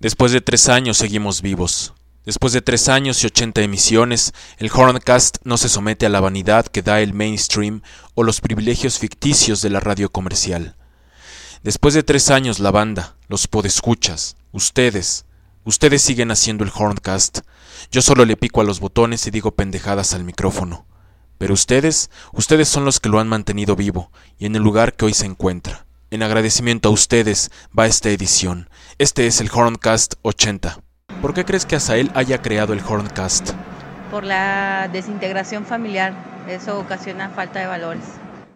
Después de 3 años seguimos vivos. Después de 3 años y 80 emisiones, el Horncast no se somete a la vanidad que da el mainstream o los privilegios ficticios de la radio comercial. Después de 3 años la banda, los podescuchas, ustedes siguen haciendo el Horncast. Yo solo le pico a los botones y digo pendejadas al micrófono. Pero ustedes son los que lo han mantenido vivo y en el lugar que hoy se encuentra. En agradecimiento a ustedes va esta edición. Este es el Horncast 80. ¿Por qué crees que Asael haya creado el Horncast? Por la desintegración familiar. Eso ocasiona falta de valores.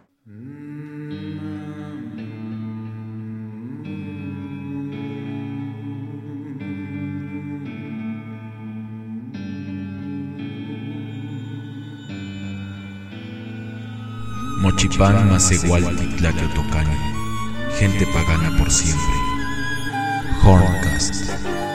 Mochipán Macehualtitlaqueotocani, gente pagana por siempre. Horncast.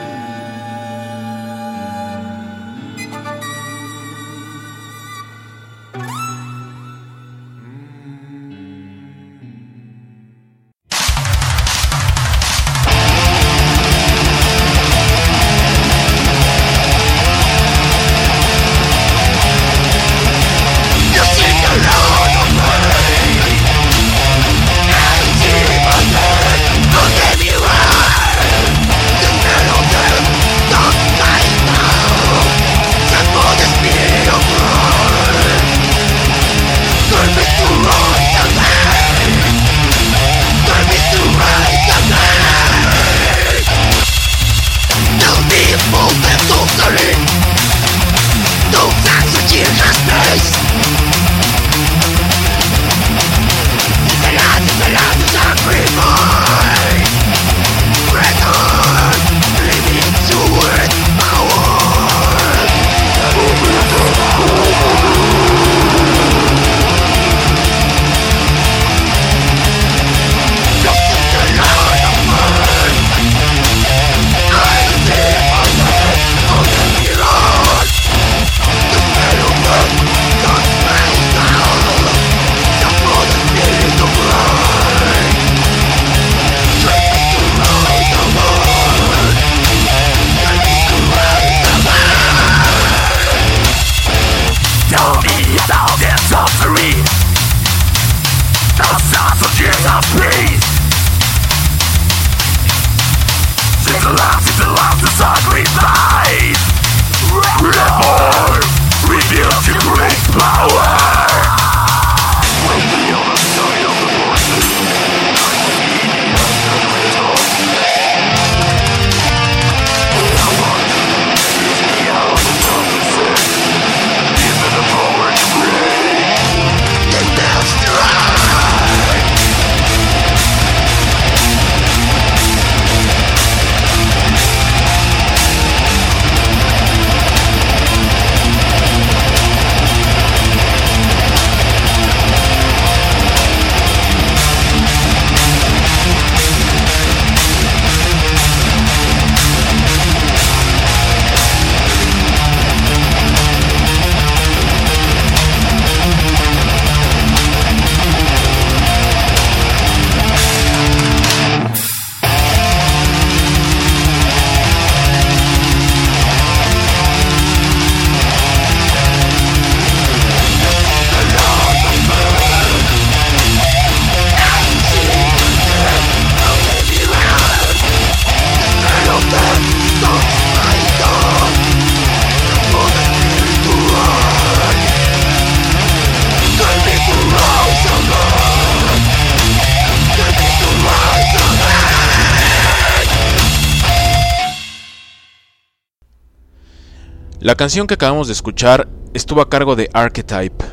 La canción que acabamos de escuchar estuvo a cargo de Archetype,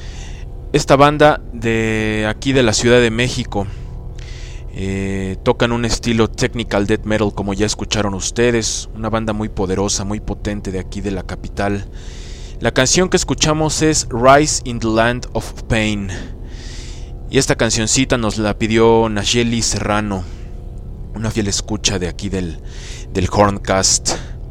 esta banda de aquí de la Ciudad de México. Tocan un estilo technical death metal, como ya escucharon ustedes, una banda muy poderosa, muy potente de aquí de la capital. La canción que escuchamos es Rise in the Land of Pain, y esta cancioncita nos la pidió Nayeli Serrano, una fiel escucha de aquí del Horncast.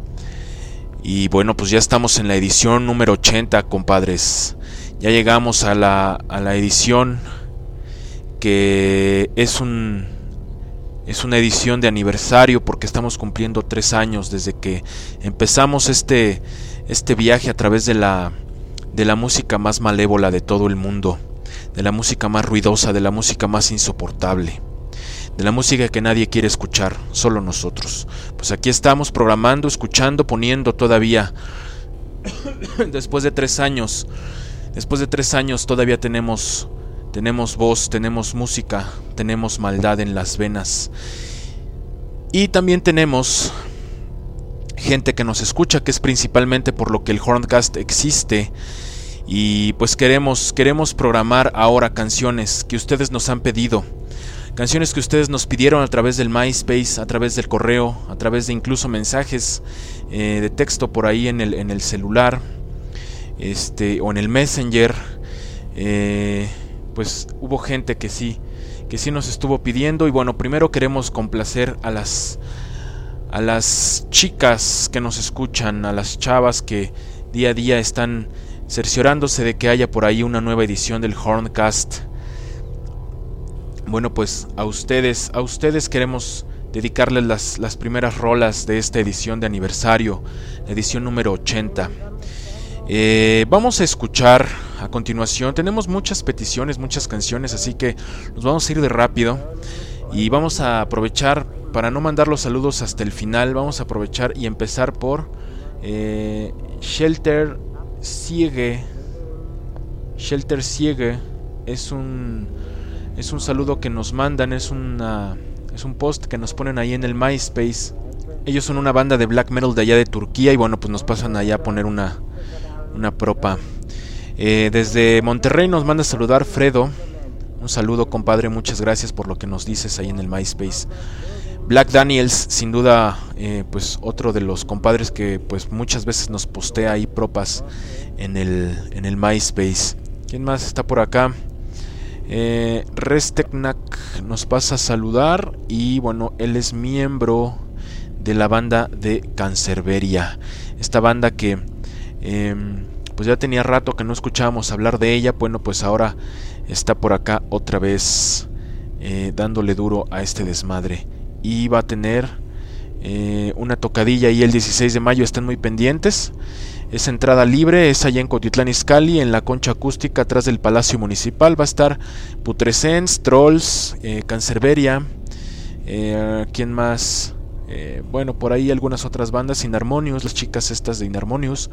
Y bueno, pues ya estamos en la edición número 80, compadres. Ya llegamos a la edición que es un Es una edición de aniversario porque estamos cumpliendo 3 años desde que empezamos este viaje a través de la música más malévola de todo el mundo, de la música más ruidosa, de la música más insoportable, de la música que nadie quiere escuchar, solo nosotros. Pues aquí estamos programando, escuchando, poniendo todavía. Después de 3 años todavía tenemos voz, tenemos música, tenemos maldad en las venas. Y también tenemos gente que nos escucha, que es principalmente por lo que el Horncast existe. Y pues queremos programar ahora canciones que ustedes nos han pedido. Canciones que ustedes nos pidieron a través del MySpace, a través del correo, a través de incluso mensajes de texto por ahí en el celular, o en el Messenger. Pues hubo gente que sí nos estuvo pidiendo. Y bueno, primero queremos complacer a las chicas que nos escuchan, a las chavas que día a día están cerciorándose de que haya por ahí una nueva edición del Horncast. Bueno, pues a ustedes queremos dedicarles las primeras rolas de esta edición de aniversario, la edición número 80. Vamos a escuchar a continuación, tenemos muchas peticiones, muchas canciones, así que nos vamos a ir de rápido y vamos a aprovechar para no mandar los saludos hasta el final. Vamos a aprovechar y empezar por Shelter Siege. Shelter Siege es un saludo que nos mandan, es un post que nos ponen ahí en el MySpace. Ellos son una banda de black metal de allá de Turquía y bueno, pues nos pasan allá a poner una propa. Desde Monterrey nos manda a saludar Fredo. Un saludo, compadre, muchas gracias por lo que nos dices ahí en el MySpace. Black Daniels, sin duda, pues otro de los compadres que pues muchas veces nos postea ahí propas en el MySpace. ¿Quién más está por acá? Resteknak nos pasa a saludar y bueno, él es miembro de la banda de Cancerberia, esta banda que pues ya tenía rato que no escuchábamos hablar de ella. Bueno, pues ahora está por acá otra vez dándole duro a este desmadre y va a tener una tocadilla ahí el 16 de mayo, estén muy pendientes. Es entrada libre, es allá en Cuautitlán Izcalli, en la concha acústica atrás del Palacio Municipal. Va a estar Putrescens, Trolls, Cancerberia, ¿quién más? Bueno, por ahí algunas otras bandas, Inharmonious, las chicas estas de Inharmonious.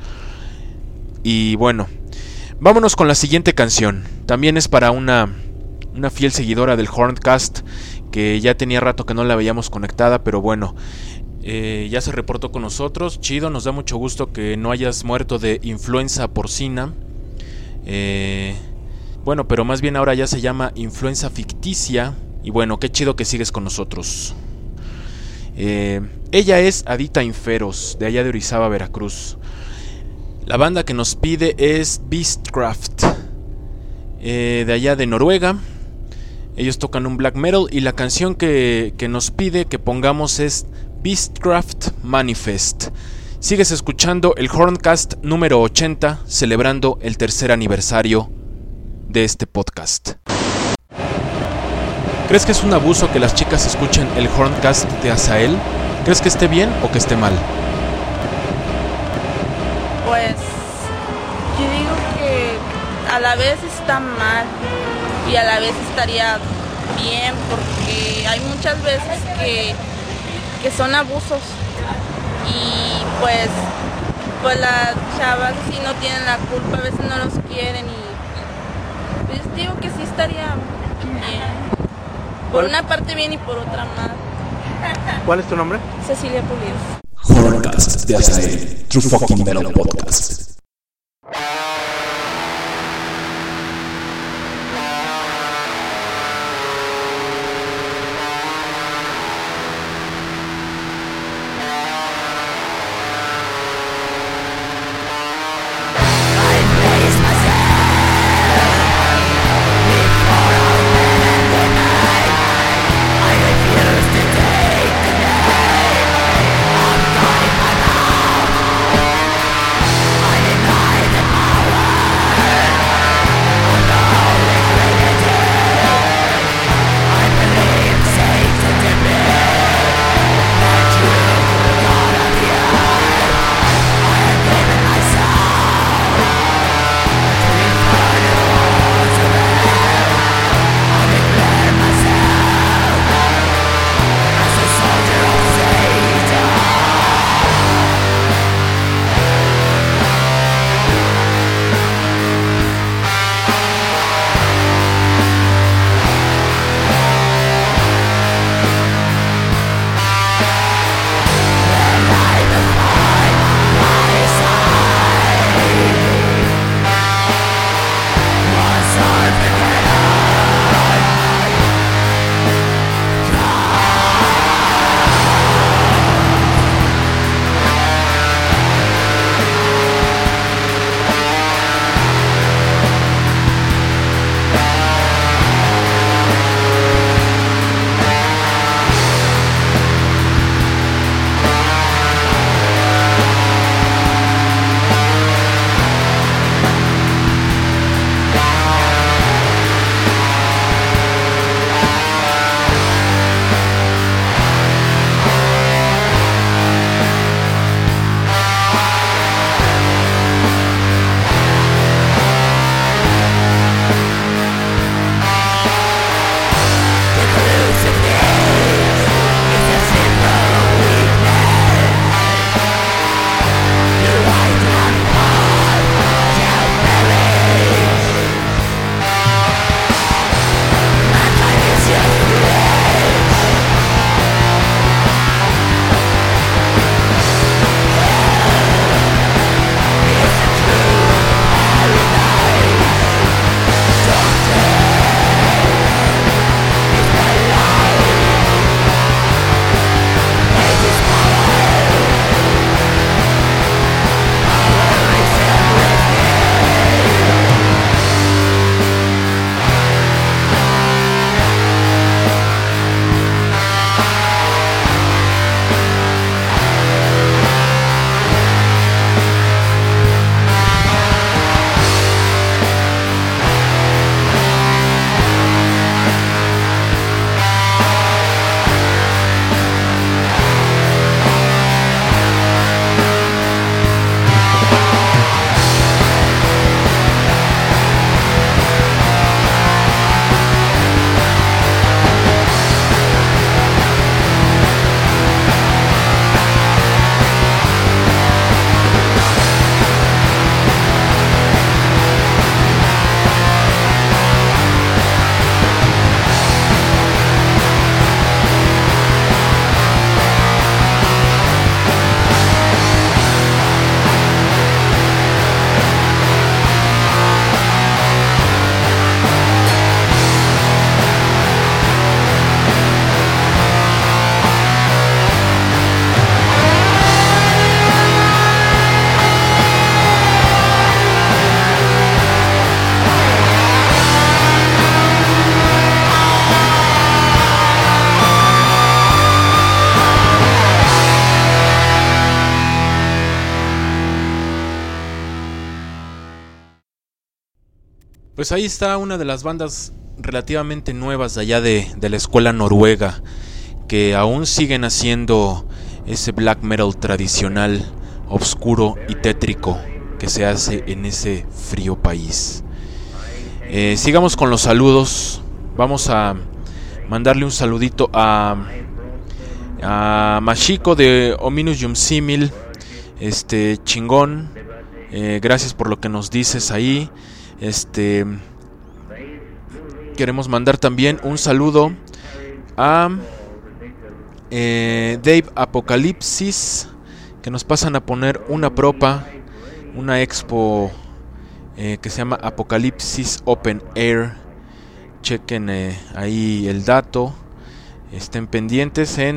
Y bueno, vámonos con la siguiente canción. También es para una fiel seguidora del Horncast, que ya tenía rato que no la veíamos conectada, pero bueno, ya se reportó con nosotros. Chido, nos da mucho gusto que no hayas muerto de influenza porcina. Bueno, pero más bien ahora ya se llama influenza ficticia. Y bueno, qué chido que sigues con nosotros. Ella es Adita Inferos, de allá de Orizaba, Veracruz. La banda que nos pide es Beastcraft, de allá de Noruega. Ellos tocan un black metal y la canción que nos pide que pongamos es Beastcraft Manifest. Sigues escuchando el Horncast número 80, celebrando el 3er aniversario de este podcast. ¿Crees que es un abuso que las chicas escuchen el Horncast de Azael? ¿Crees que esté bien o que esté mal? Pues yo digo que a la vez está mal y a la vez estaría bien, porque hay muchas veces que son abusos y pues las chavas sí no tienen la culpa, a veces no los quieren y pues digo que sí estaría bien. Por una parte bien y por otra mal. ¿Cuál es tu nombre? Cecilia Pulido. Horncast de Azael, True Fucking Metal Podcast. I Pues ahí está una de las bandas relativamente nuevas de allá de la escuela noruega, que aún siguen haciendo ese black metal tradicional, oscuro y tétrico que se hace en ese frío país. Sigamos con los saludos. Vamos a mandarle un saludito a Mashiko de Ominous Yumsimil. Chingón. Gracias por lo que nos dices ahí. Queremos mandar también un saludo a Dave Apocalipsis, que nos pasan a poner una propa, una expo que se llama Apocalipsis Open Air. Chequen ahí el dato, estén pendientes en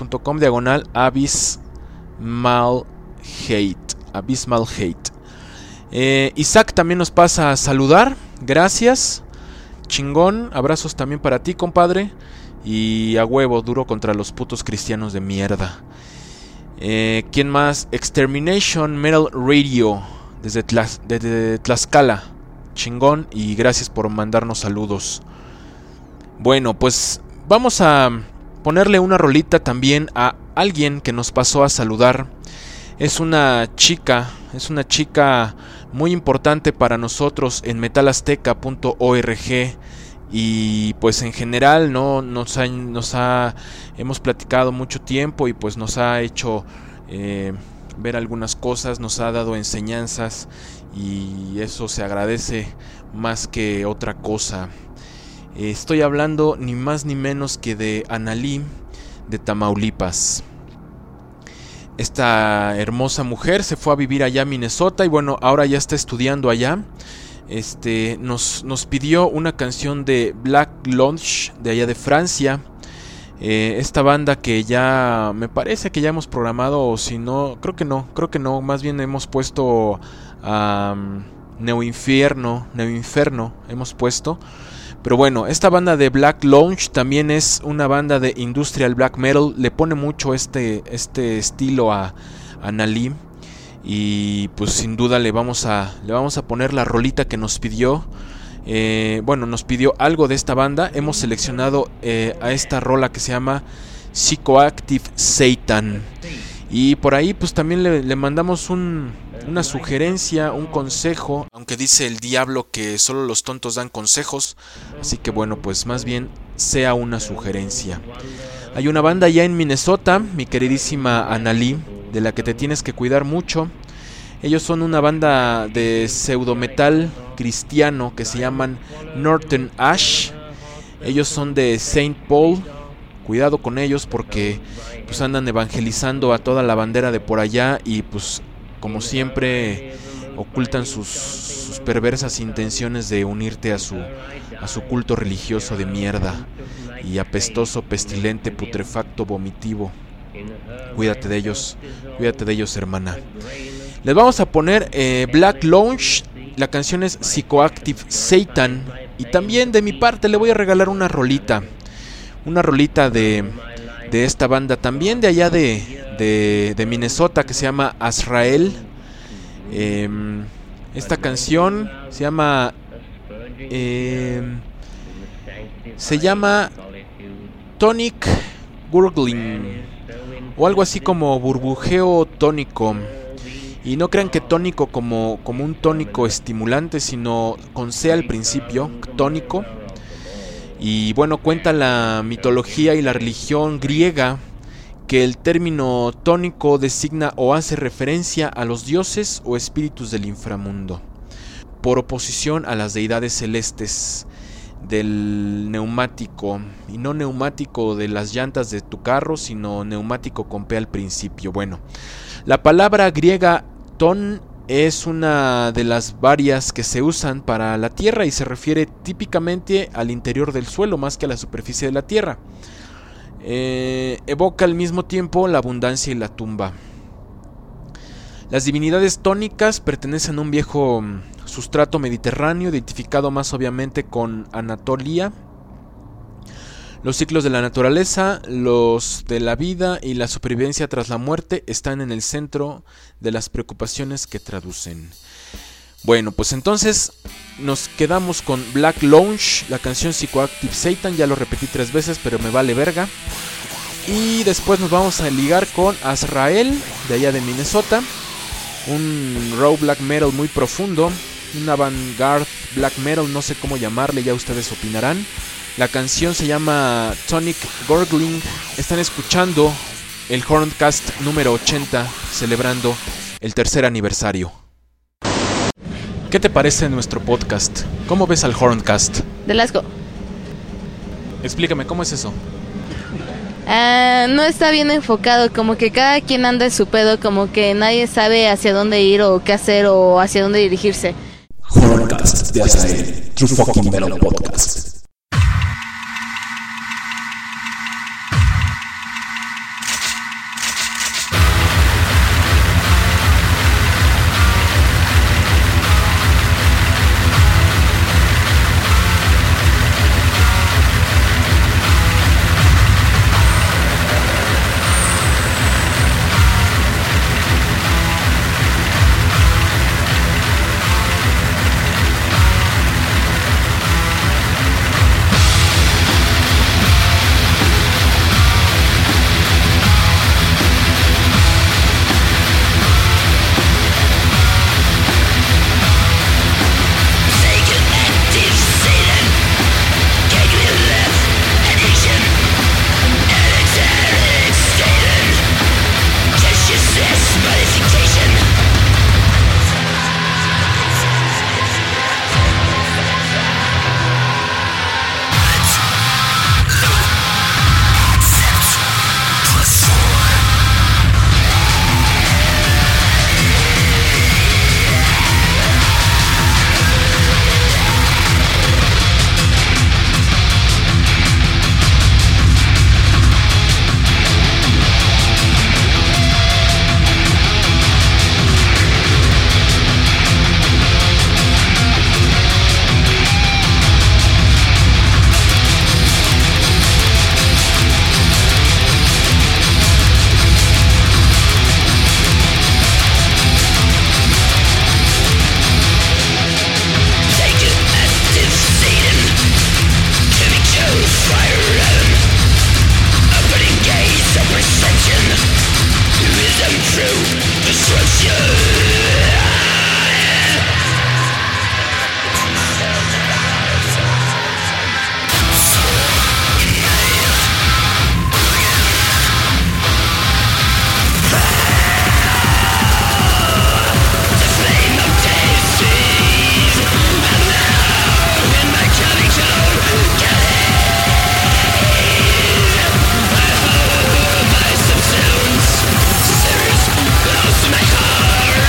myspace.com/Abysmal Hate. Isaac también nos pasa a saludar, gracias, chingón, abrazos también para ti, compadre, y a huevo, duro contra los putos cristianos de mierda. ¿Quién más? Extermination Metal Radio desde Tlaxcala, chingón, y gracias por mandarnos saludos. Bueno, pues vamos a ponerle una rolita también a alguien que nos pasó a saludar. Es una chica muy importante para nosotros en metalazteca.org, y pues en general no hemos platicado mucho tiempo, y pues nos ha hecho ver algunas cosas, nos ha dado enseñanzas, y eso se agradece más que otra cosa. Estoy hablando ni más ni menos que de Analí de Tamaulipas. Esta hermosa mujer se fue a vivir allá a Minnesota, y bueno, ahora ya está estudiando allá. Nos pidió una canción de Black Launch de allá de Francia. Esta banda que ya me parece que ya hemos programado, o si no, creo que no, más bien hemos puesto a Neoinferno hemos puesto. Pero bueno, esta banda de Black Launch también es una banda de industrial black metal. Le pone mucho este estilo a Analí. Y pues sin duda le vamos a poner la rolita que nos pidió. Nos pidió algo de esta banda. Hemos seleccionado a esta rola que se llama Psychoactive Satan. Y por ahí pues también le mandamos una sugerencia, un consejo, aunque dice el diablo que solo los tontos dan consejos, así que bueno, pues más bien sea una sugerencia. Hay una banda ya en Minnesota, mi queridísima Analí, de la que te tienes que cuidar mucho. Ellos son una banda de pseudometal cristiano que se llaman Northern Ash. Ellos son de Saint Paul. Cuidado con ellos porque pues andan evangelizando a toda la bandera de por allá, y pues como siempre ocultan sus perversas intenciones de unirte a su culto religioso de mierda y apestoso, pestilente, putrefacto, vomitivo. Cuídate de ellos, hermana. Les vamos a poner Black Launch. La canción es Psychoactive Satan. Y también de mi parte le voy a regalar una rolita de esta banda, también de allá de Minnesota, que se llama Azrael. Esta canción se llama Tonic Gurgling, o algo así como burbujeo tónico. Y no crean que tónico como un tónico estimulante, sino con C al principio, tónico. Y bueno, cuenta la mitología y la religión griega que el término tónico designa o hace referencia a los dioses o espíritus del inframundo, por oposición a las deidades celestes del neumático, y no neumático de las llantas de tu carro, sino neumático con P al principio. Bueno, la palabra griega ton es una de las varias que se usan para la tierra y se refiere típicamente al interior del suelo más que a la superficie de la tierra. Evoca al mismo tiempo la abundancia y la tumba. Las divinidades tónicas pertenecen a un viejo sustrato mediterráneo, identificado más obviamente con Anatolia. Los ciclos de la naturaleza, los de la vida y la supervivencia tras la muerte están en el centro de las preocupaciones que traducen. Bueno, pues entonces nos quedamos con Black Lounge, la canción Psychoactive Satan. Ya lo repetí 3 veces, pero me vale verga. Y después nos vamos a ligar con Azrael, de allá de Minnesota. Un raw black metal muy profundo, un avant-garde black metal, no sé cómo llamarle, ya ustedes opinarán. La canción se llama Tonic Gurgling. Están escuchando el Horncast número 80, celebrando el 3er aniversario. ¿Qué te parece nuestro podcast? ¿Cómo ves al Horncast? De asco. Explícame, ¿cómo es eso? No está bien enfocado, como que cada quien anda en su pedo, como que nadie sabe hacia dónde ir o qué hacer o hacia dónde dirigirse. Horncast de Azael, True Fucking Metal Podcast. Heart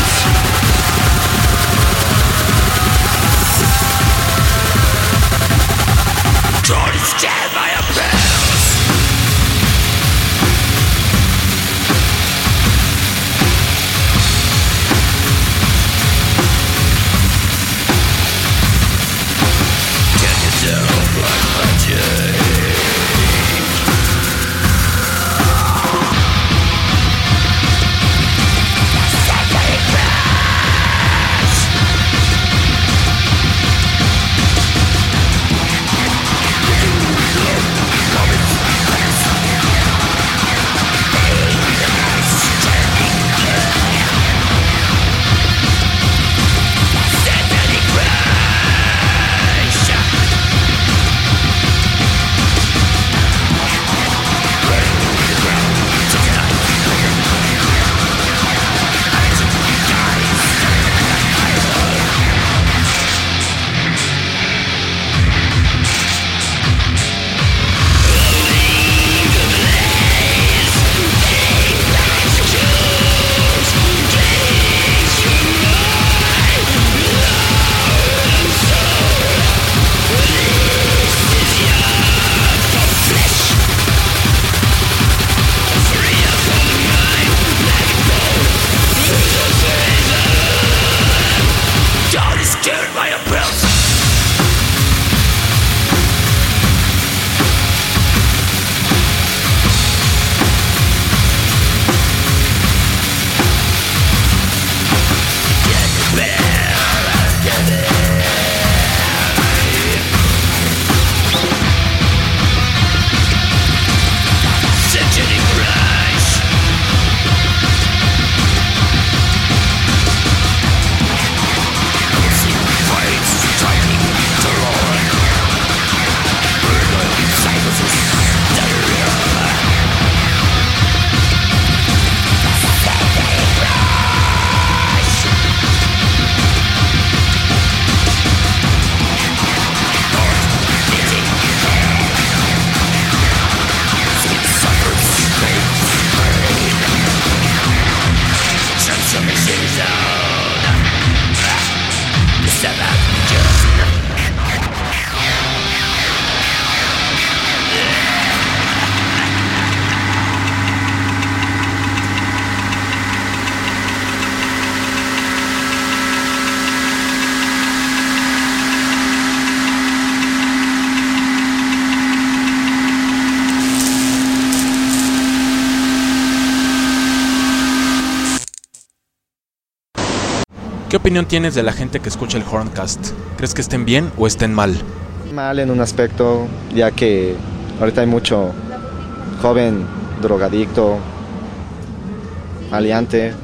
¿Qué opinión tienes de la gente que escucha el Horncast? ¿Crees que estén bien o estén mal? Mal en un aspecto, ya que ahorita hay mucho joven drogadicto, maleante,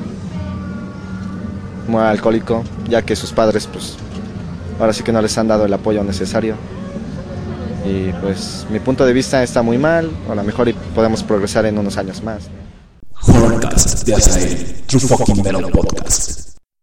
muy alcohólico, ya que sus padres pues ahora sí que no les han dado el apoyo necesario. Y pues mi punto de vista está muy mal, o a lo mejor podemos progresar en unos años más. Horncast de Azael, True Fucking Metal Podcast.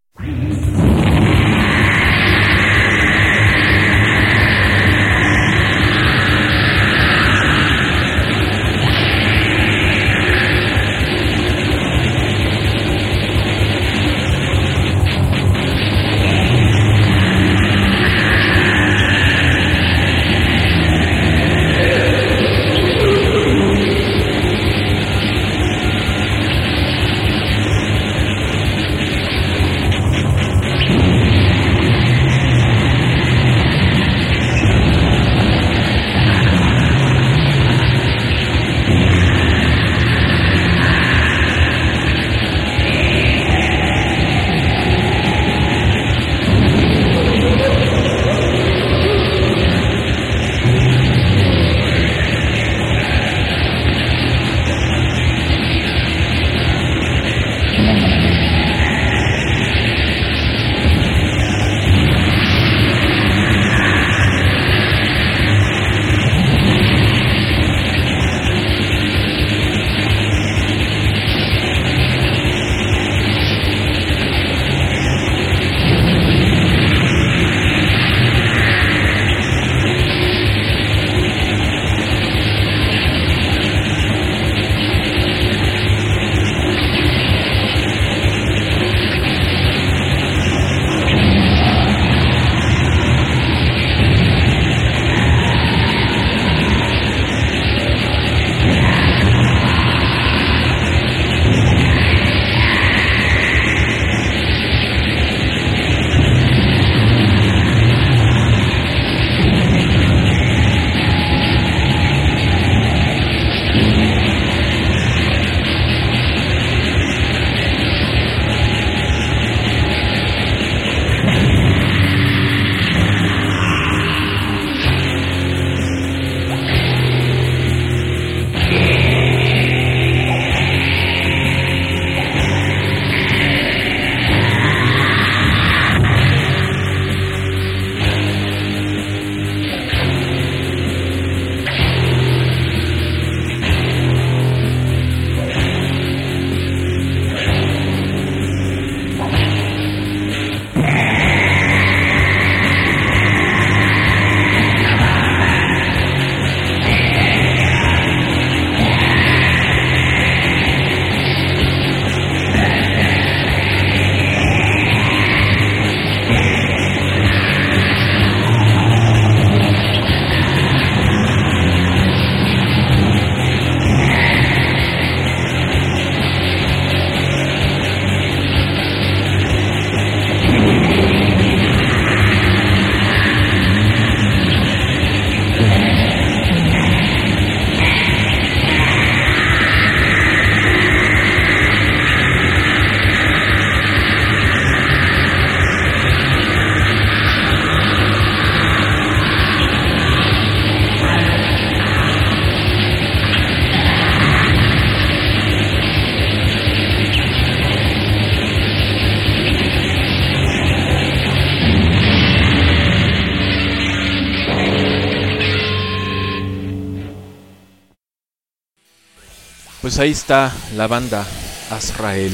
Pues ahí está la banda Azrael.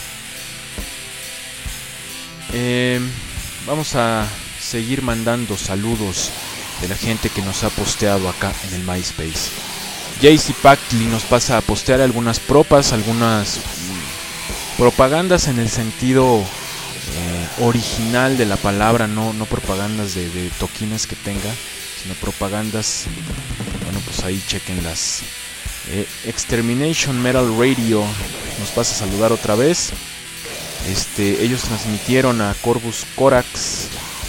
Vamos a seguir mandando saludos de la gente que nos ha posteado acá en el MySpace. JC Pactly nos pasa a postear algunas propas, algunas propagandas en el sentido original de la palabra, no propagandas de toquines que tenga, sino propagandas. Bueno, pues ahí chequenlas. Extermination Metal Radio nos pasa a saludar otra vez. Ellos transmitieron a Corvus Corax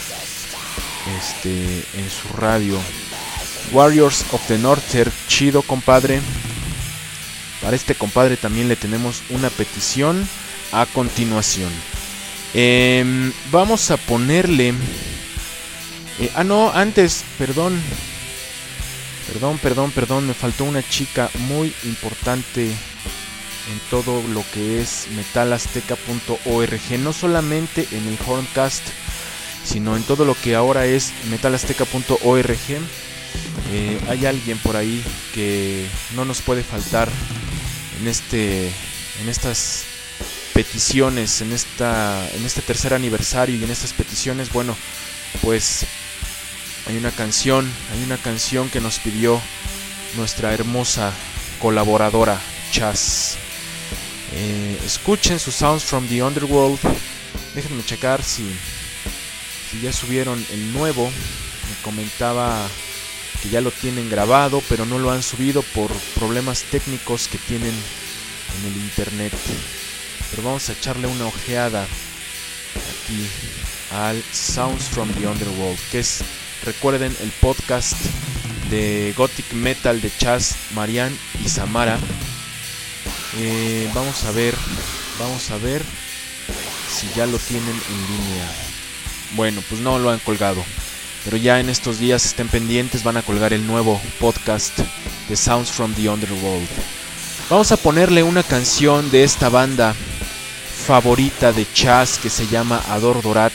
en su radio. Warriors of the Norther, chido, compadre. Para este compadre también le tenemos una petición a continuación. Vamos a ponerle... antes, perdón, me faltó una chica muy importante en todo lo que es metalazteca.org, no solamente en el Horncast, sino en todo lo que ahora es metalazteca.org. Hay alguien por ahí que no nos puede faltar en estas peticiones, en este tercer aniversario y en estas peticiones. Bueno, pues hay una canción que nos pidió nuestra hermosa colaboradora Chas. Escuchen su Sounds from the Underworld. Déjenme checar si ya subieron el nuevo. Me comentaba que ya lo tienen grabado, pero no lo han subido por problemas técnicos que tienen en el internet. Pero vamos a echarle una ojeada aquí al Sounds from the Underworld, que es, recuerden, el podcast de Gothic Metal de Chas, Marian y Samara. Vamos a ver si ya lo tienen en línea. Bueno, pues no lo han colgado, pero ya en estos días estén pendientes, van a colgar el nuevo podcast de Sounds from the Underworld. Vamos a ponerle una canción de esta banda favorita de Chas que se llama Ador Dorat.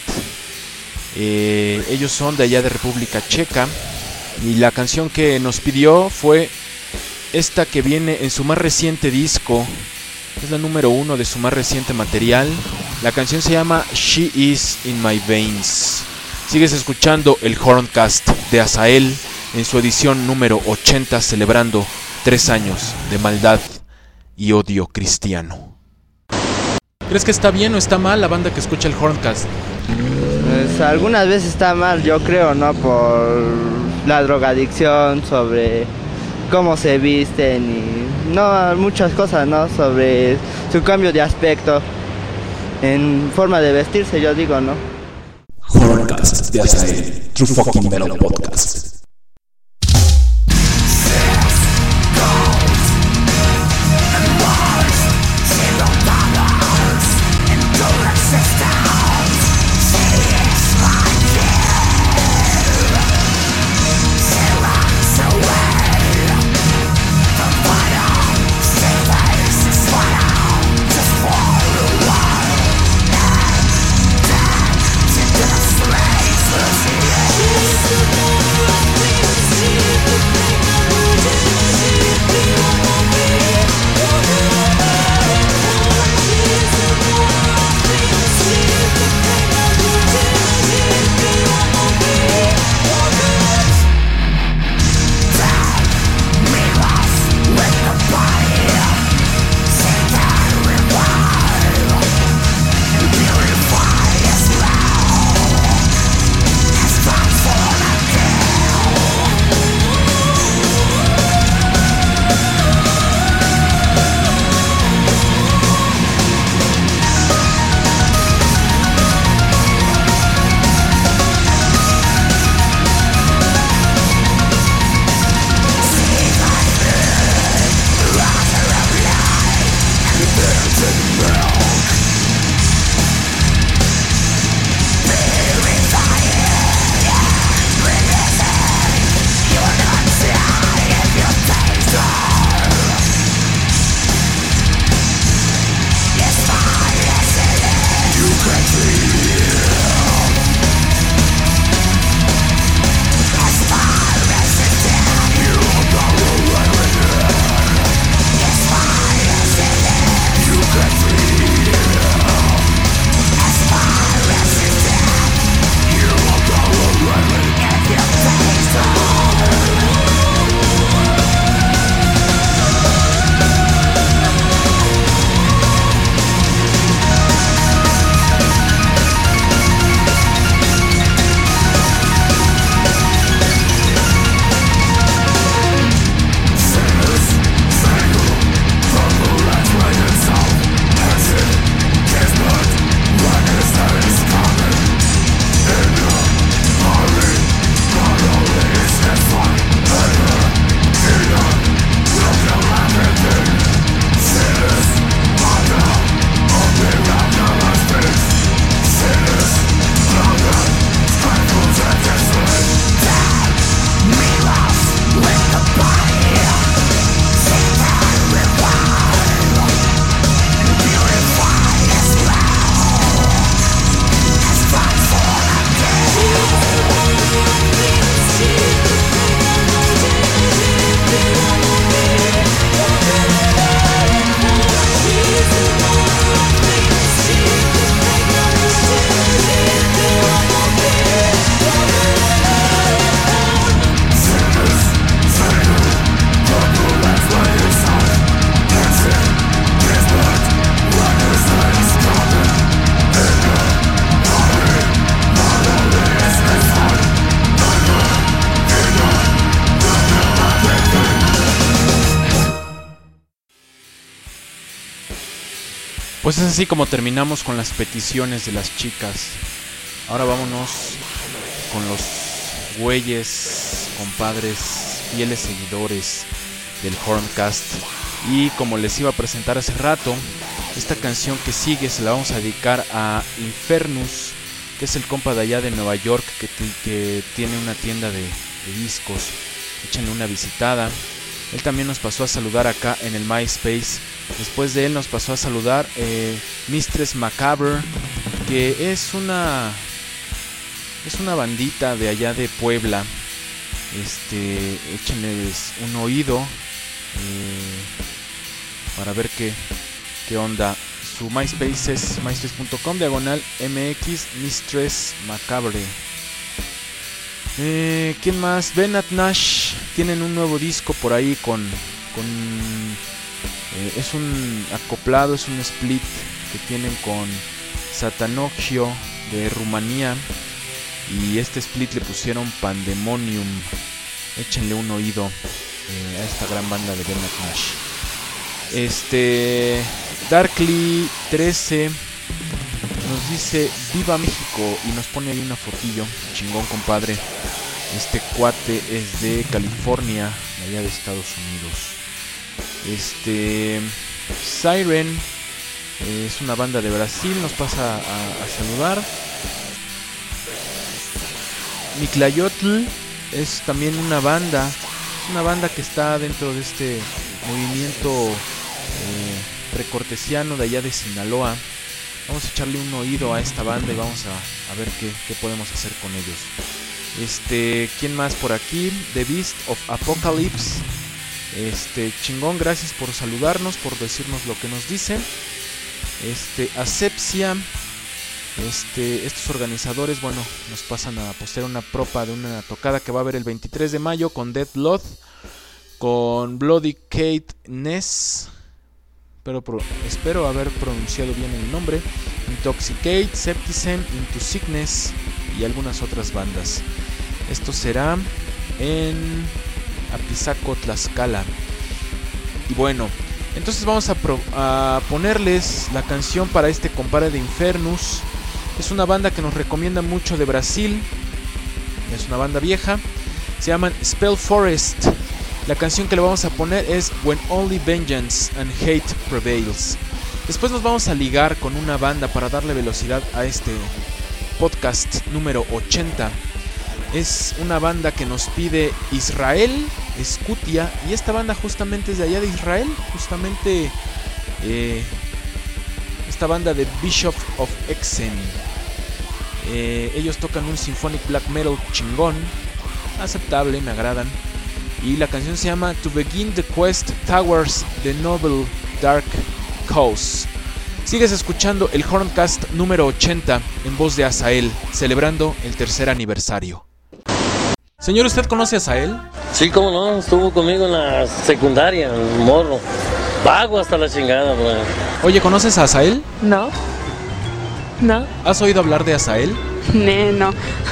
Ellos son de allá de República Checa y la canción que nos pidió fue esta que viene en su más reciente disco. Es la número 1 de su más reciente material. La canción se llama She Is In My Veins. Sigues escuchando el Horncast de Azael en su edición número 80, celebrando 3 años de maldad y odio cristiano. ¿Crees que está bien o está mal la banda que escucha el Horncast? Pues algunas veces está mal, yo creo, ¿no? Por la drogadicción, sobre cómo se visten y no, muchas cosas, ¿no? Sobre su cambio de aspecto en forma de vestirse, yo digo, ¿no? Horncast de Azael, True Fucking Metal Podcast. She's Pues es así como terminamos con las peticiones de las chicas. Ahora vámonos con los güeyes, compadres, fieles seguidores del Horncast. Y como les iba a presentar hace rato, esta canción que sigue se la vamos a dedicar a Infernus, que es el compa de allá de Nueva York que tiene una tienda de discos. Échenle una visitada. Él también nos pasó a saludar acá en el MySpace. Después de él nos pasó a saludar Mistress Macabre, que es una bandita de allá de Puebla. Échenles un oído para ver qué onda. Su MySpace es myspace.com/MX Mistress Macabre. ¿Quién más? Ben at Nash tienen un nuevo disco por ahí es un acoplado, es un split que tienen con Satanogio de Rumanía, y este split le pusieron Pandemonium. Échenle un oído a esta gran banda de Ben at Nash. Darkly 13 nos dice Viva México y nos pone ahí una fotillo. Chingón, compadre. Este cuate es de California, allá de Estados Unidos. Siren es una banda de Brasil, nos pasa a saludar. Miclayotl es también una banda que está dentro de este movimiento precortesiano de allá de Sinaloa. Vamos a echarle un oído a esta banda y vamos a ver qué podemos hacer con ellos. ¿Quién más por aquí? The Beast of Apocalypse. Chingón, gracias por saludarnos, por decirnos lo que nos dicen. Asepsia. Estos organizadores, bueno, nos pasan a postear una propa de una tocada que va a haber el 23 de mayo con Dead Blood, con Bloody Kate Ness, pero espero haber pronunciado bien el nombre, Intoxicate, Septicem, Into Sickness y algunas otras bandas. Esto será en Apizaco, Tlaxcala. Y bueno, entonces vamos a ponerles la canción para este compadre de Infernus. Es una banda que nos recomienda mucho de Brasil. Es una banda vieja. Se llaman Spell Forest. La canción que le vamos a poner es When Only Vengeance and Hate Prevails. Después nos vamos a ligar con una banda para darle velocidad a este podcast número 80. Es una banda que nos pide Israel, Scutia, y esta banda justamente es de allá de Israel, justamente esta banda de Bishop of Exen. Ellos tocan un symphonic black metal chingón, aceptable, me agradan, y la canción se llama To Begin the Quest Towards the Noble Dark Cause. Sigues escuchando el Horncast número 80 en voz de Azael, celebrando el tercer aniversario. Señor, ¿usted conoce a Azael? Sí, cómo no, estuvo conmigo en la secundaria, morro. Vago hasta la chingada, güey. Oye, ¿conoces a Azael? No. ¿Has oído hablar de Azael? No.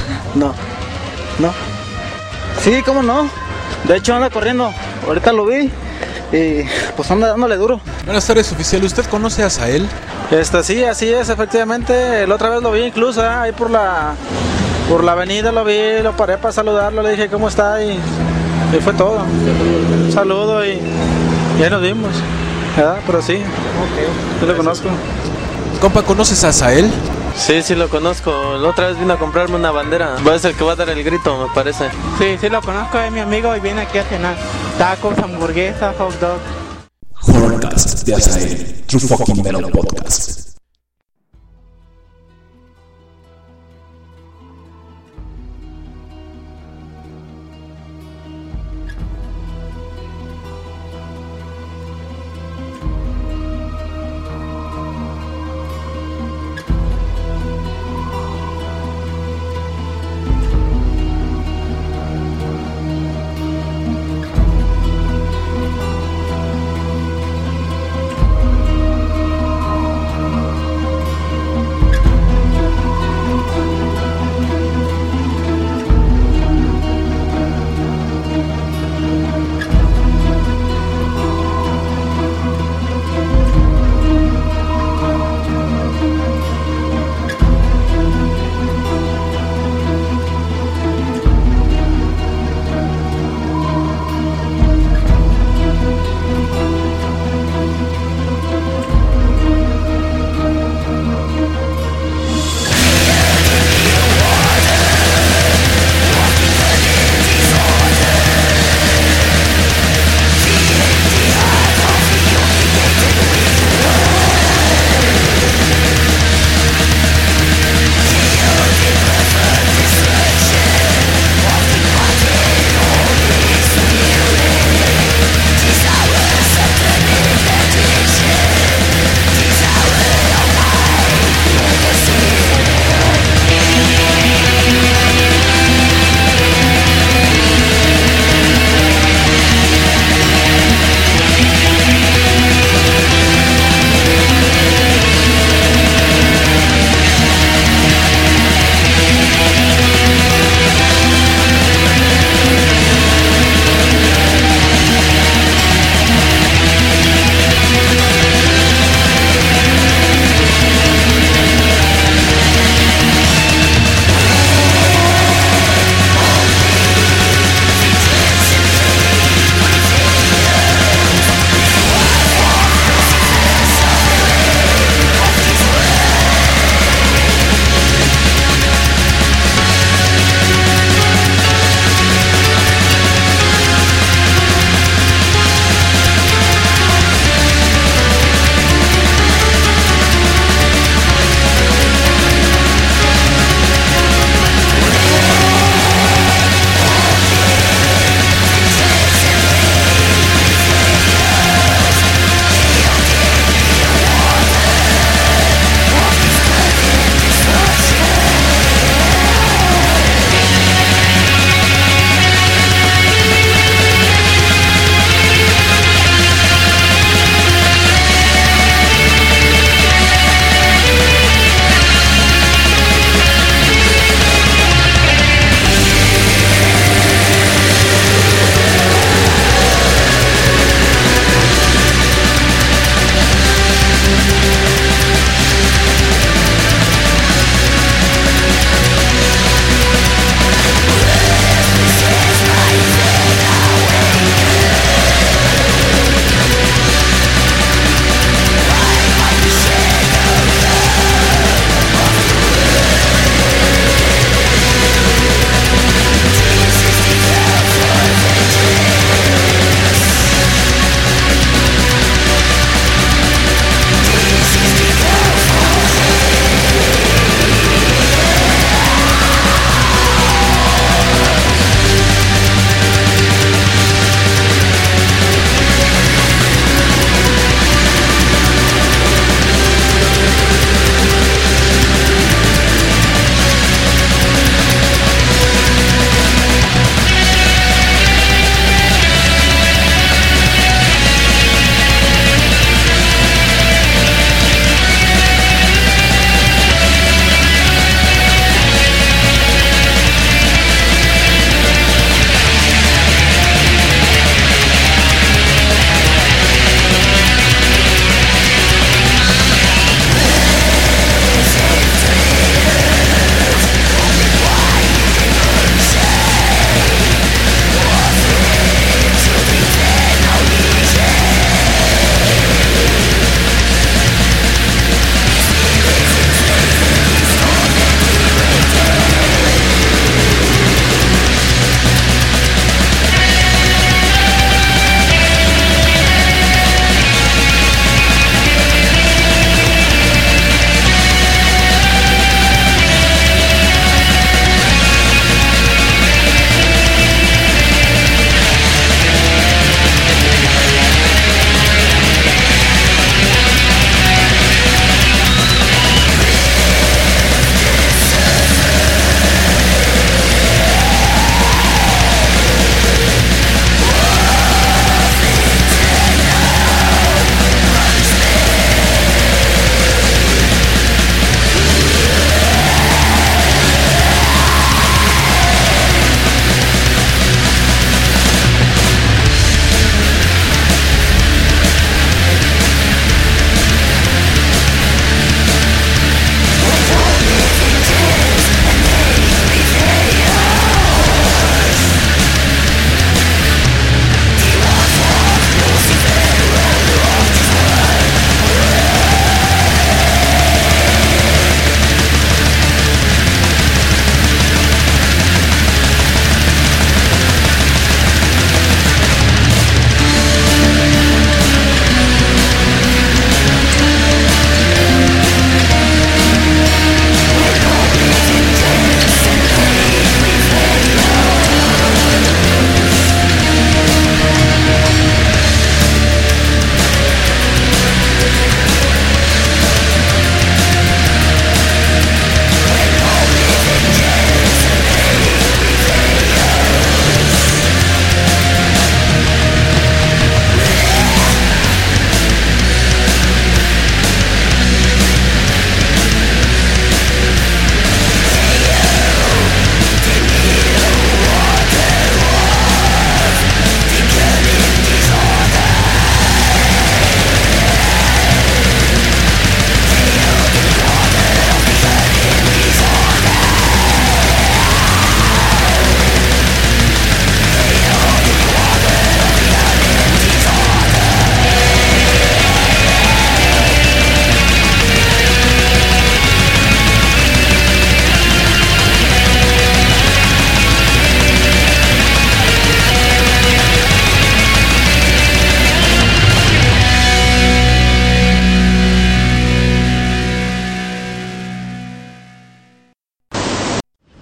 Sí, cómo no. De hecho anda corriendo. Ahorita lo vi y pues anda dándole duro. Buenas tardes, oficial. ¿Usted conoce a Azael? Sí, así es, efectivamente. La otra vez lo vi incluso ahí por la avenida, lo vi, lo paré para saludarlo, le dije cómo está y fue todo. Un saludo y ahí nos vimos, ¿verdad? Pero sí, yo lo conozco. Compa, ¿conoces a Azael? Sí, lo conozco. La otra vez vino a comprarme una bandera. Va a ser el que va a dar el grito, me parece. Sí, lo conozco, es mi amigo y viene aquí a cenar. Tacos, hamburguesas, hot dog. Horncast de Azael, True Fucking Metal Podcast.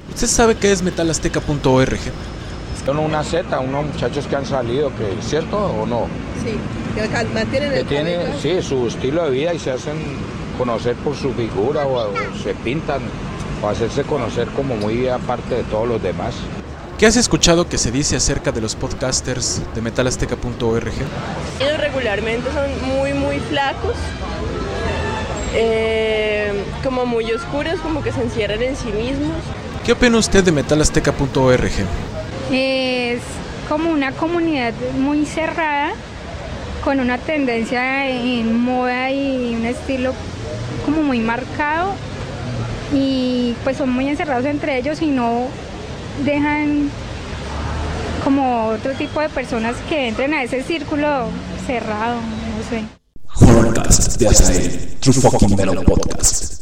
¿Usted sabe qué es metalazteca.org? Son una seta, unos muchachos que han salido, que ¿es cierto o no? Sí, que mantienen Que el tienen, cabello. sí, su estilo de vida y se hacen conocer por su figura o se pintan o hacerse conocer como muy aparte de todos los demás. ¿Qué has escuchado que se dice acerca de los podcasters de metalazteca.org? Ellos regularmente son muy flacos, como muy oscuros, como que se encierran en sí mismos. ¿Qué opina usted de metalazteca.org? Es como una comunidad muy cerrada, con una tendencia en moda y un estilo como muy marcado, y pues son muy encerrados entre ellos y no dejan como otro tipo de personas que entren a ese círculo cerrado, no sé. Horrorcast de Azael, True Fucking Metal Podcast.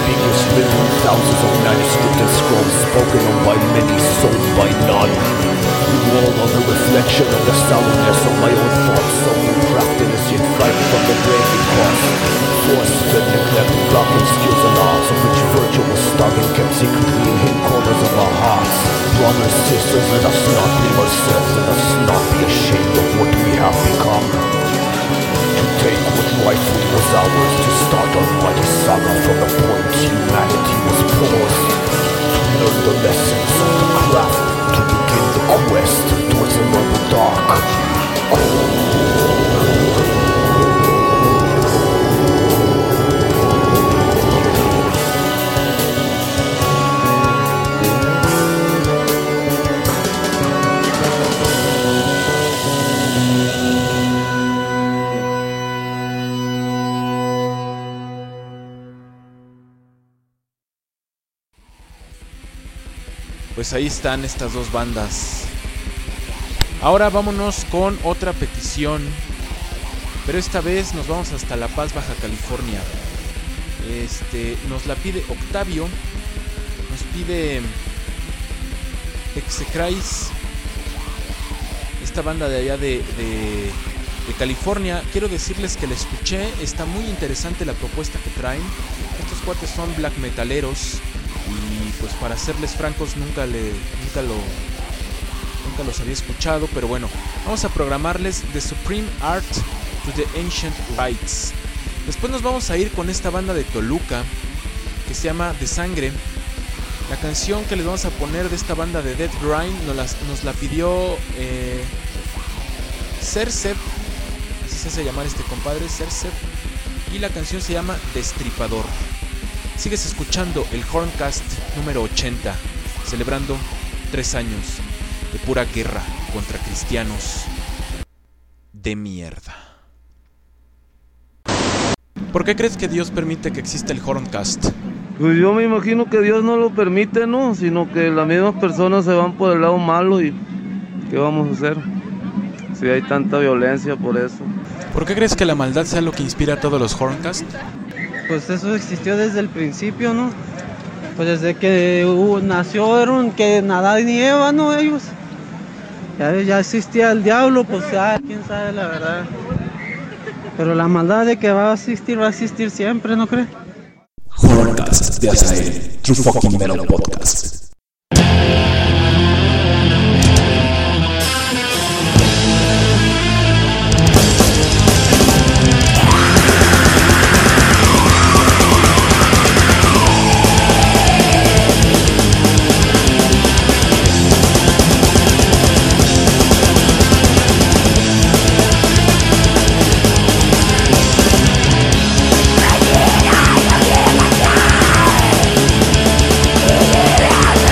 biggest riddle, thousands of manuscripted scrolls spoken on by many, sold by none. Wall on the reflection of the soundness of my own thoughts, so craftiness yet fighting from the breaking cost. Forced to neglect, blocking skills and arts of which virtue was stuck and kept secretly in hidden corners of our hearts. Brothers, sisters, let us not leave ourselves, let us not be ashamed of what we have become. To take what rightfully was ours, to start our mighty saga from the point humanity was paused. To learn the lessons of the craft, to begin the quest towards a noble dark. Pues ahí están estas dos bandas. Ahora vámonos con otra petición, pero esta vez nos vamos hasta La Paz, Baja California. Nos la pide Octavio, nos pide Execrais, esta banda de allá de California. Quiero decirles que la escuché, está muy interesante la propuesta que traen. Estos cuates son black metaleros. Y pues para serles francos nunca los había escuchado, pero bueno, vamos a programarles The Supreme Art to the Ancient Rites. Después nos vamos a ir con esta banda de Toluca que se llama De Sangre. La canción que les vamos a poner de esta banda de Death Grind nos la pidió Cercev, así se hace llamar este compadre, Cercev, y la canción se llama Destripador. Sigues escuchando el Horncast número 80, celebrando 3 años de pura guerra contra cristianos de mierda. ¿Por qué crees que Dios permite que exista el Horncast? Pues yo me imagino que Dios no lo permite, ¿no? Sino que las mismas personas se van por el lado malo y ¿qué vamos a hacer? Si hay tanta violencia por eso. ¿Por qué crees que la maldad sea lo que inspira a todos los Horncast? Pues eso existió desde el principio, ¿no? Pues desde que nacieron, que Adán y Eva, ¿no? Ellos. Ya existía el diablo, pues ya, quién sabe la verdad. Pero la maldad de que va a existir siempre, ¿no crees? Horncast de Azael, True Fucking Metal Podcast. Yeah.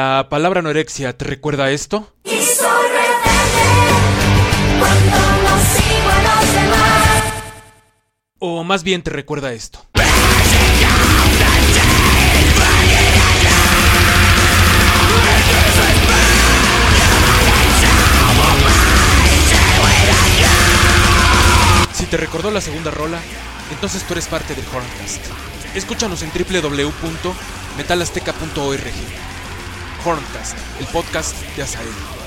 La palabra anorexia, ¿te recuerda a esto? Y soy rebelde cuando no sigo a los demás. O más bien te recuerda a esto. Si te recordó la segunda rola, entonces tú eres parte del Horncast. Escúchanos en www.metalazteca.org. Horncast, el podcast de Azael.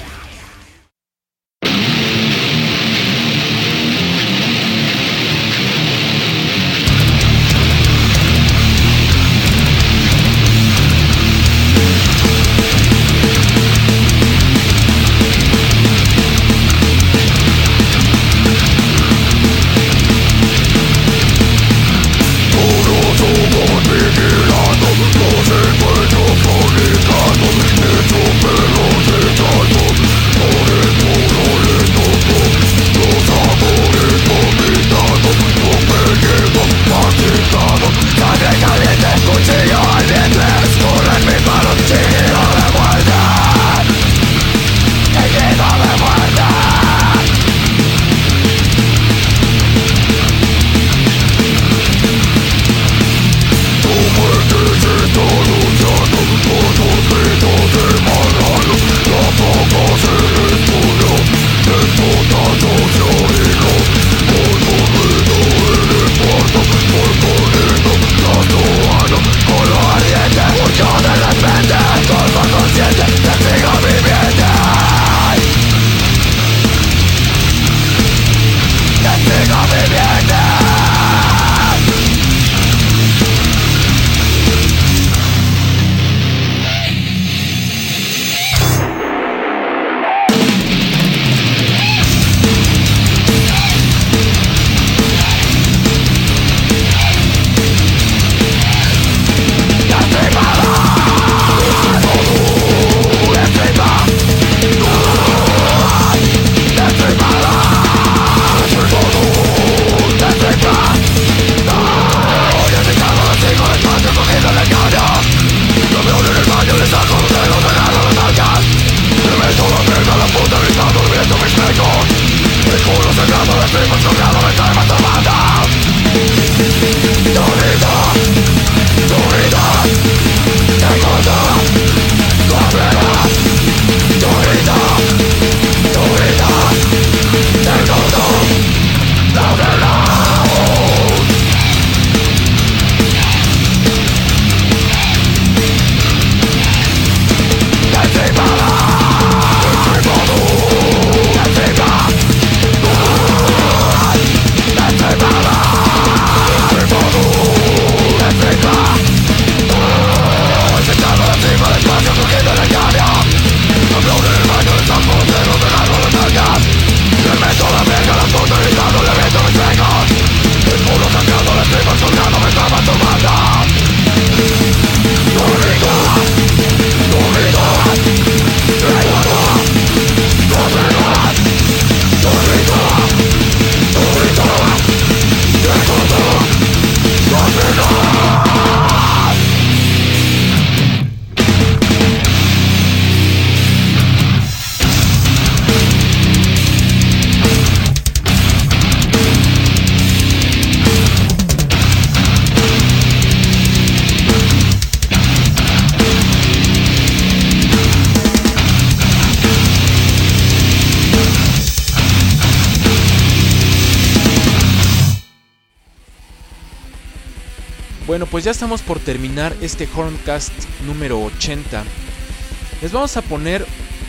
Bueno, pues ya estamos por terminar este Horncast número 80. Les vamos a poner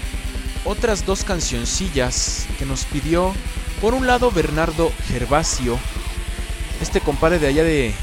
otras dos cancioncillas que nos pidió, por un lado, Bernardo Gervasio, este compadre de allá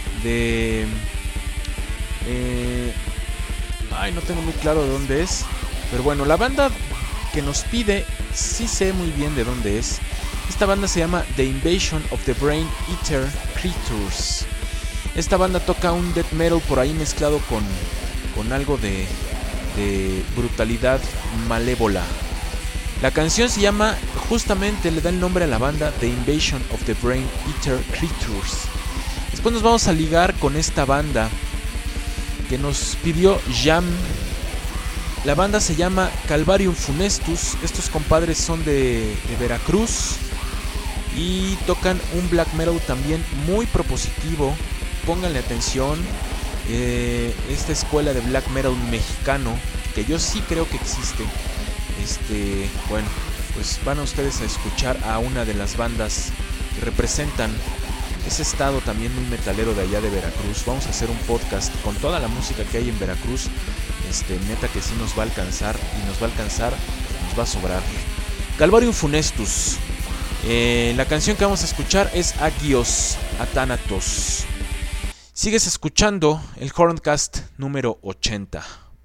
no tengo muy claro de dónde es, pero bueno, la banda que nos pide sí sé muy bien de dónde es. Esta banda se llama The Invasion of the Brain Eater Creatures. Esta banda toca un death metal por ahí mezclado con algo de brutalidad malévola. La canción se llama, justamente le da el nombre a la banda, The Invasion of the Brain Eater Creatures. Después nos vamos a ligar con esta banda que nos pidió Jam, La banda se llama Calvarium Funestus. Estos compadres son de Veracruz y tocan un black metal también muy propositivo. Pónganle atención. Esta escuela de black metal mexicano, que yo sí creo que existe. Bueno, pues van a ustedes a escuchar a una de las bandas que representan ese estado también muy metalero de allá de Veracruz. Vamos a hacer un podcast con toda la música que hay en Veracruz. Neta que sí nos va a alcanzar, y nos va a alcanzar, nos va a sobrar. Calvarium Funestus. La canción que vamos a escuchar es Agios Athanatos. Sigues escuchando el Horncast número 80.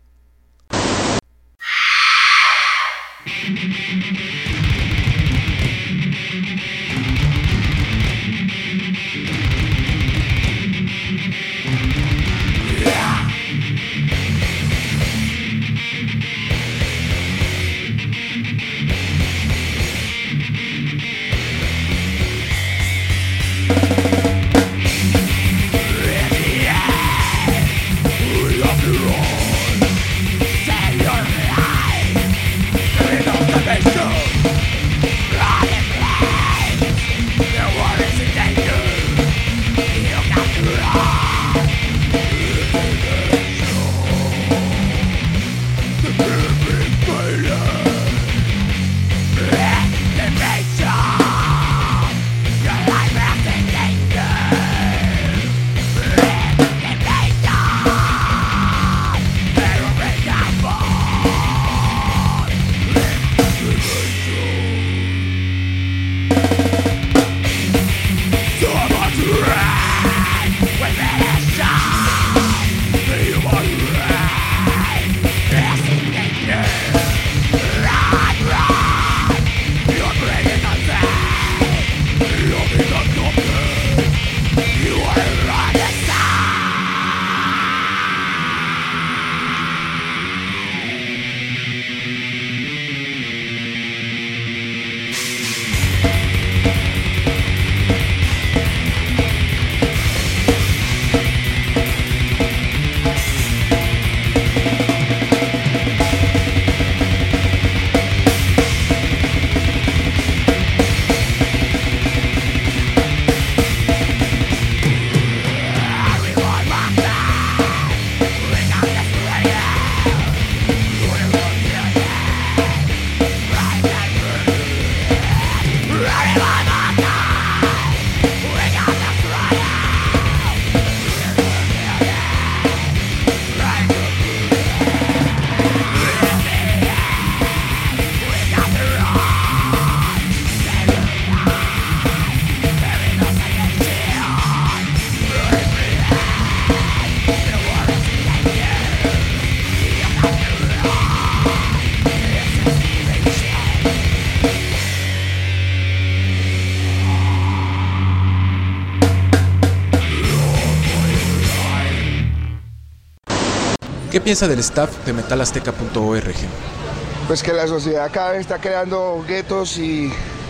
¿Qué piensa del staff de metalazteca.org? Pues que la sociedad cada vez está creando guetos y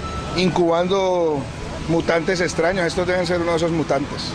incubando mutantes extraños. Estos deben ser uno de esos mutantes.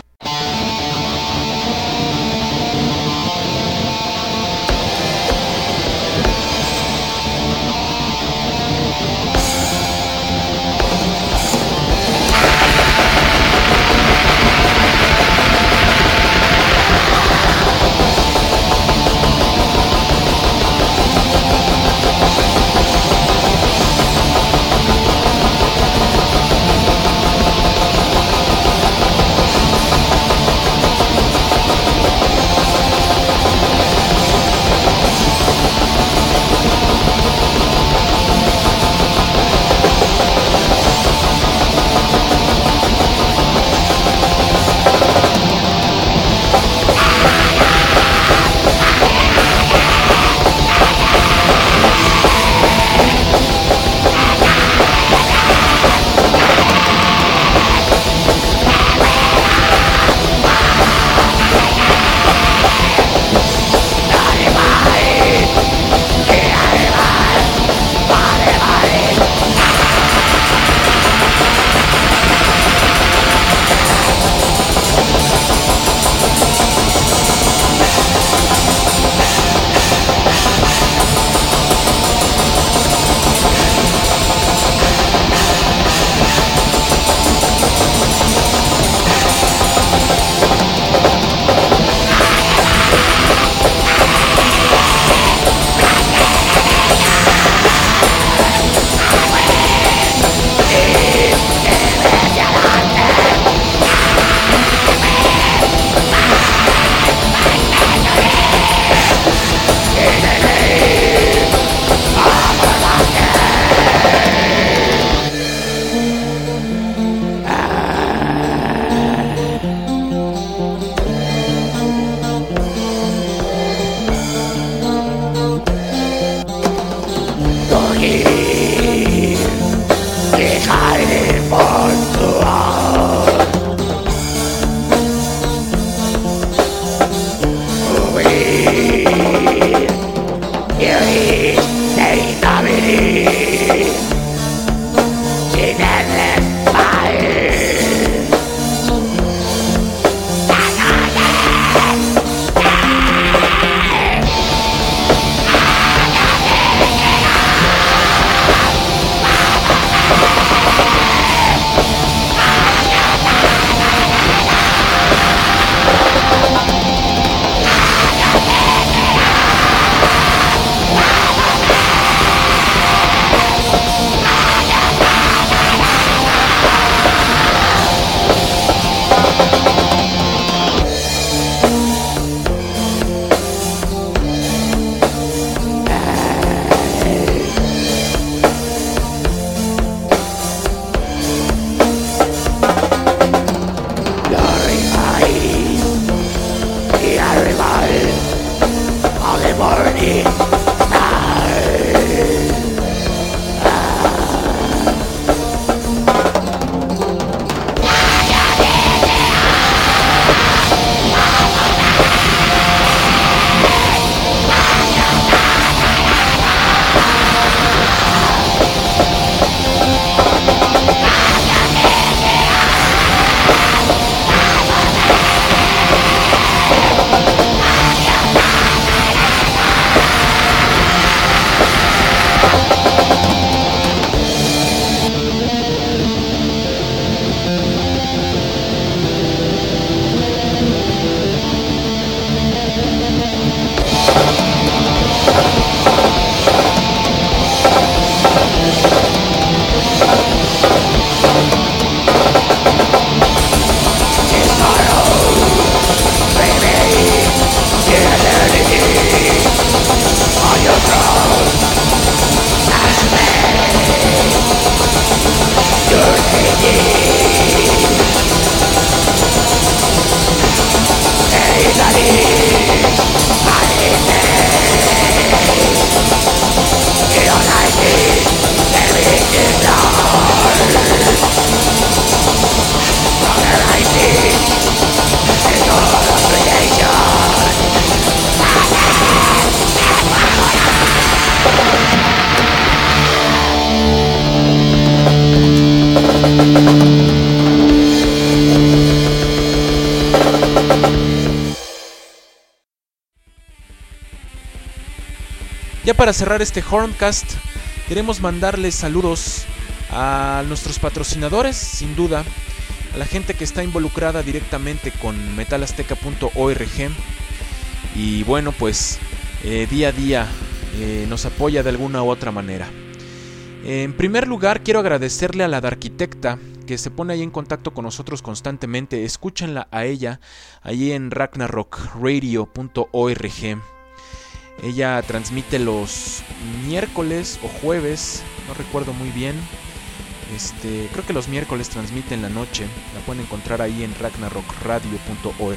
ya para cerrar este Horncast, queremos mandarles saludos a nuestros patrocinadores, sin duda, a la gente que está involucrada directamente con metalazteca.org y bueno, pues día a día nos apoya de alguna u otra manera. En primer lugar, quiero agradecerle a la Darquitecta, que se pone ahí en contacto con nosotros constantemente. Escúchenla a ella allí en ragnarokradio.org. Ella transmite los miércoles o jueves, no recuerdo muy bien. Creo que los miércoles transmite en la noche. La pueden encontrar ahí en ragnarokradio.org.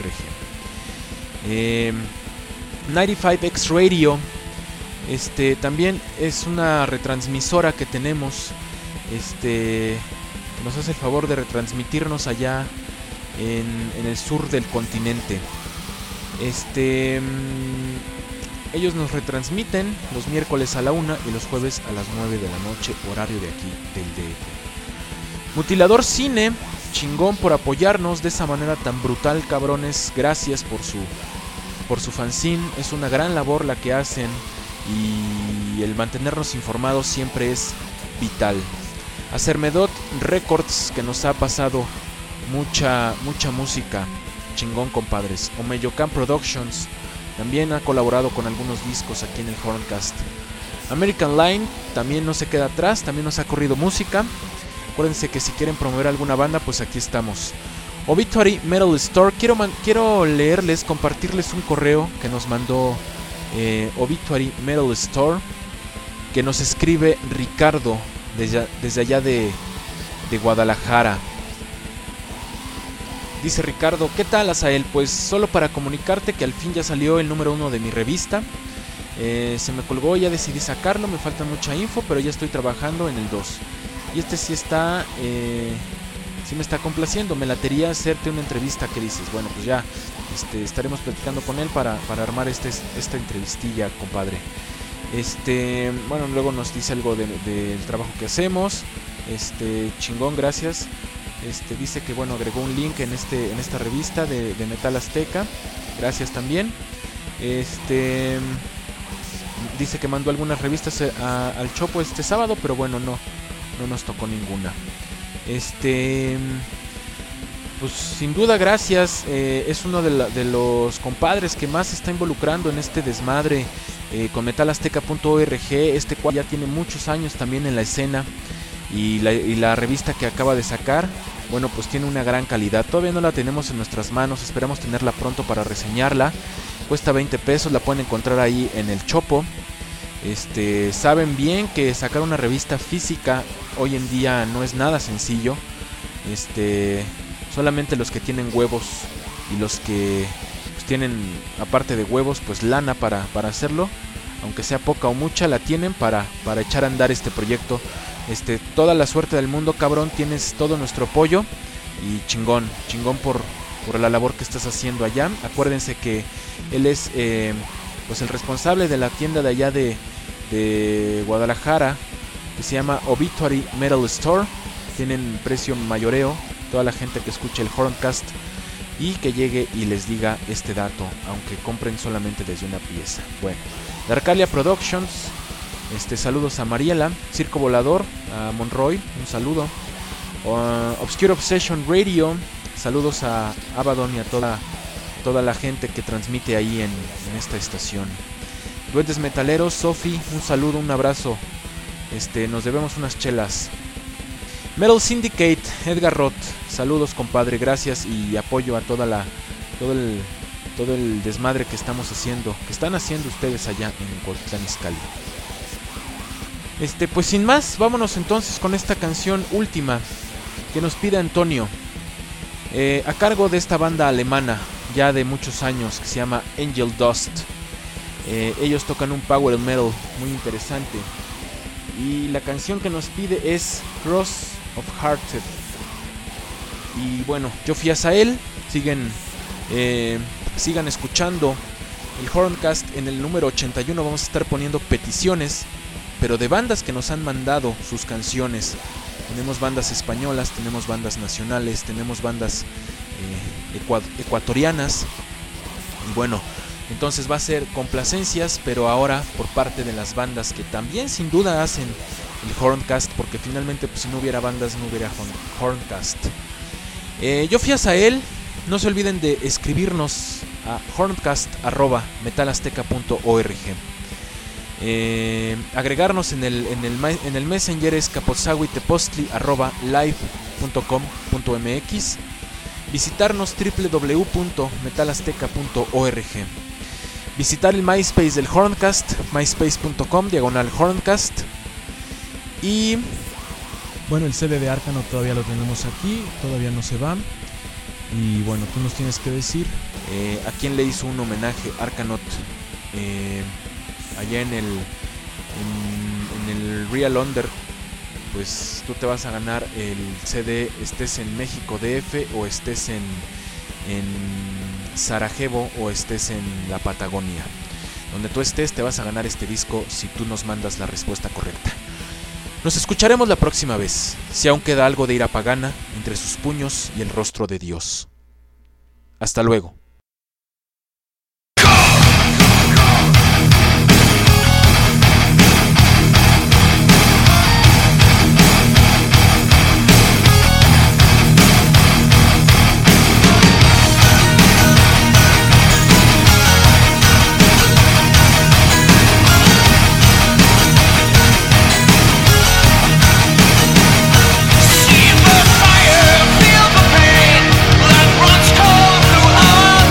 95X Radio, también es una retransmisora que tenemos, nos hace el favor de retransmitirnos allá en el sur del continente. Ellos nos retransmiten los miércoles a la 1 y los jueves a las 9 de la noche, horario de aquí del DF. Mutilador Cine, chingón por apoyarnos de esa manera tan brutal, cabrones. Gracias por su fanzine, es una gran labor la que hacen y el mantenernos informados siempre es vital. A Cermedot Records, que nos ha pasado mucha música, chingón, compadres. Omeyocan Productions también ha colaborado con algunos discos aquí en el Horncast. American Line también no se queda atrás, también nos ha corrido música. Acuérdense que si quieren promover alguna banda, pues aquí estamos. Obituary Metal Store, quiero leerles, compartirles un correo que nos mandó Obituary Metal Store, que nos escribe Ricardo desde allá de Guadalajara. Dice Ricardo: ¿qué tal, Azael? Pues solo para comunicarte que al fin ya salió el número 1 de mi revista. Se me colgó, ya decidí sacarlo, me falta mucha info, pero ya estoy trabajando en el 2. Y sí está, sí me está complaciendo. Me latería hacerte una entrevista. ¿Qué dices? Bueno, pues ya estaremos platicando con él para armar esta entrevistilla, compadre. Bueno, luego nos dice algo del trabajo que hacemos. Chingón, gracias. Dice que bueno, agregó un link en esta revista de Metal Azteca. Gracias también. Dice que mandó algunas revistas al Chopo este sábado, pero bueno, no nos tocó ninguna. Pues sin duda gracias. Es uno de los compadres que más se está involucrando en este desmadre con metalazteca.org. Cual ya tiene muchos años también en la escena. Y la revista que acaba de sacar, bueno, pues tiene una gran calidad. Todavía no la tenemos en nuestras manos, esperamos tenerla pronto para reseñarla. Cuesta 20 pesos, la pueden encontrar ahí en el Chopo. Saben bien que sacar una revista física hoy en día no es nada sencillo. Solamente los que tienen huevos y los que pues, tienen, aparte de huevos, pues lana para hacerlo, aunque sea poca o mucha, la tienen para echar a andar este proyecto. Toda la suerte del mundo, cabrón, tienes todo nuestro apoyo y chingón por la labor que estás haciendo allá. Acuérdense que él es pues el responsable de la tienda de allá de Guadalajara, que se llama Obituary Metal Store. Tienen precio mayoreo, toda la gente que escuche el Horncast y que llegue y les diga este dato, aunque compren solamente desde una pieza. Bueno, de Arcalia Productions, saludos a Mariela. Circo Volador, a Monroy, un saludo. Obscure Obsession Radio, saludos a Abaddon y a toda la gente que transmite ahí en esta estación. Duendes Metaleros, Sofi, un saludo, un abrazo. Nos debemos unas chelas. Metal Syndicate, Edgar Roth, saludos, compadre, gracias y apoyo a todo el desmadre que están haciendo ustedes allá en Cuautitlán Izcalli. Pues sin más, vámonos entonces con esta canción última que nos pide Antonio, a cargo de esta banda alemana ya de muchos años que se llama Angel Dust. Ellos tocan un power metal muy interesante y la canción que nos pide es Cross of Hearted. Y bueno, yo fui a Azael. Sigan escuchando el Horncast. En el número 81 vamos a estar poniendo peticiones, pero de bandas que nos han mandado sus canciones. Tenemos bandas españolas, tenemos bandas nacionales, tenemos bandas ecuatorianas. Y bueno, Entonces va a ser complacencias, pero ahora por parte de las bandas que también sin duda hacen el Horncast, porque finalmente pues, si no hubiera bandas no hubiera Horncast. Yo fui a Azael. No se olviden de escribirnos a horncast@metalazteca.org. Agregarnos en el Messenger es capotzahuitepostli@live.com.mx. Visitarnos www.metalazteca.org. Visitar el MySpace del Horncast, myspace.com/Horncast. Y bueno, el CD de Arcanot todavía lo tenemos aquí, todavía no se va. Y bueno, tú nos tienes que decir a quién le hizo un homenaje Arcanot allá en el Real Under. Pues tú te vas a ganar el CD, estés en México DF o estés en Sarajevo o estés en la Patagonia. Donde tú estés te vas a ganar este disco si tú nos mandas la respuesta correcta. Nos escucharemos la próxima vez, si aún queda algo de ira pagana entre sus puños y el rostro de Dios. Hasta luego. See the fire, feel the pain that runs cold through our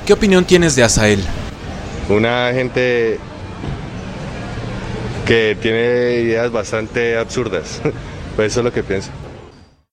¿Qué opinión tienes de Azael? Una gente que tiene ideas bastante absurdas. Pues eso es lo que pienso.